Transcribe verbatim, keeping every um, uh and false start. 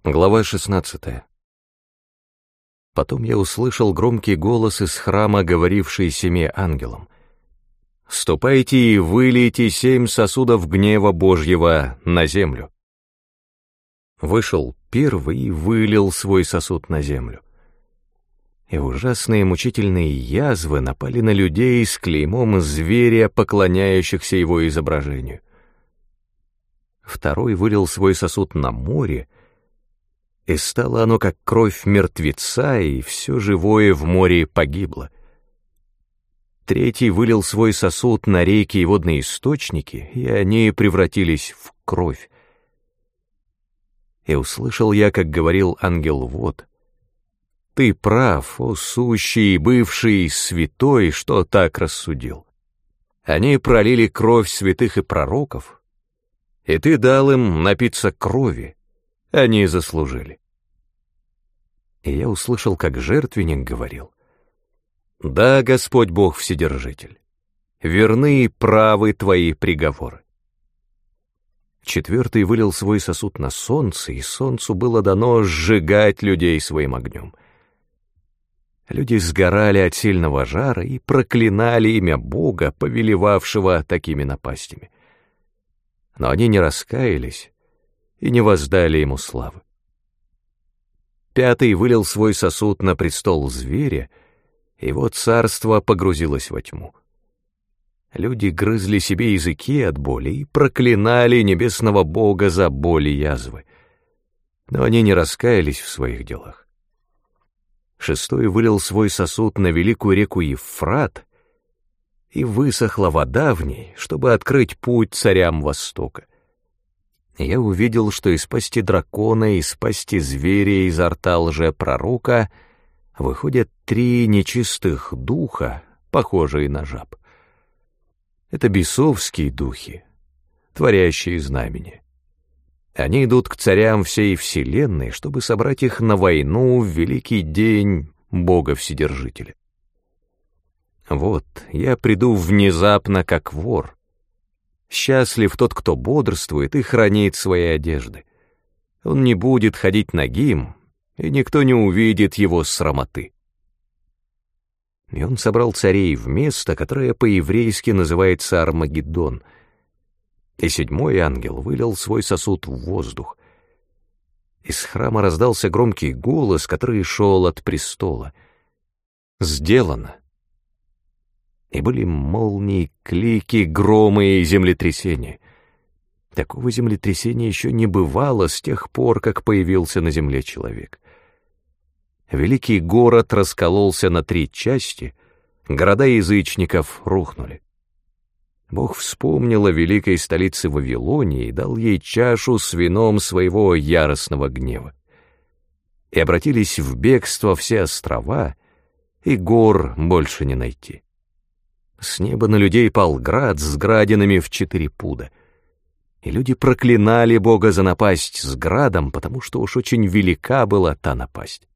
Глава шестнадцатая. Потом я услышал громкий голос из храма, говоривший семи ангелам: «Ступайте и вылейте семь сосудов гнева Божьего на землю». Вышел первый и вылил свой сосуд на землю. И ужасные мучительные язвы напали на людей с клеймом зверя, поклоняющихся его изображению. Второй вылил свой сосуд на море, и стало оно как кровь мертвеца, и все живое в море погибло. Третий вылил свой сосуд на реки и водные источники, и они превратились в кровь. И услышал я, как говорил ангел вод: «Ты прав, о сущий и бывший святой, что так рассудил. Они пролили кровь святых и пророков, и ты дал им напиться крови. Они заслужили». И я услышал, как жертвенник говорил: «Да, Господь Бог Вседержитель, верны и правы твои приговоры». Четвертый вылил свой сосуд на солнце, и солнцу было дано сжигать людей своим огнем. Люди сгорали от сильного жара и проклинали имя Бога, повелевавшего такими напастями. Но они не раскаялись и не воздали ему славы. Пятый вылил свой сосуд на престол зверя, и его царство погрузилось во тьму. Люди грызли себе языки от боли и проклинали небесного Бога за боль и язвы, но они не раскаялись в своих делах. Шестой вылил свой сосуд на великую реку Евфрат, и высохла вода в ней, чтобы открыть путь царям Востока. Я увидел, что из пасти дракона, из пасти зверя, изо рта лжепророка выходят три нечистых духа, похожие на жаб. Это бесовские духи, творящие знамения. Они идут к царям всей вселенной, чтобы собрать их на войну в великий день Бога Вседержителя. Вот, я приду внезапно, как вор. Счастлив тот, кто бодрствует и хранит свои одежды. Он не будет ходить нагим, и никто не увидит его срамоты. И он собрал царей в место, которое по-еврейски называется Армагеддон. И седьмой ангел вылил свой сосуд в воздух. Из храма раздался громкий голос, который шел от престола: «Сделано!» И были молнии, клики, громы и землетрясения. Такого землетрясения еще не бывало с тех пор, как появился на земле человек. Великий город раскололся на три части, города язычников рухнули. Бог вспомнил о великой столице Вавилонии и дал ей чашу с вином своего яростного гнева. И обратились в бегство все острова, и гор больше не найти. С неба на людей пал град с градинами в четыре пуда. И люди проклинали Бога за напасть с градом, потому что уж очень велика была та напасть.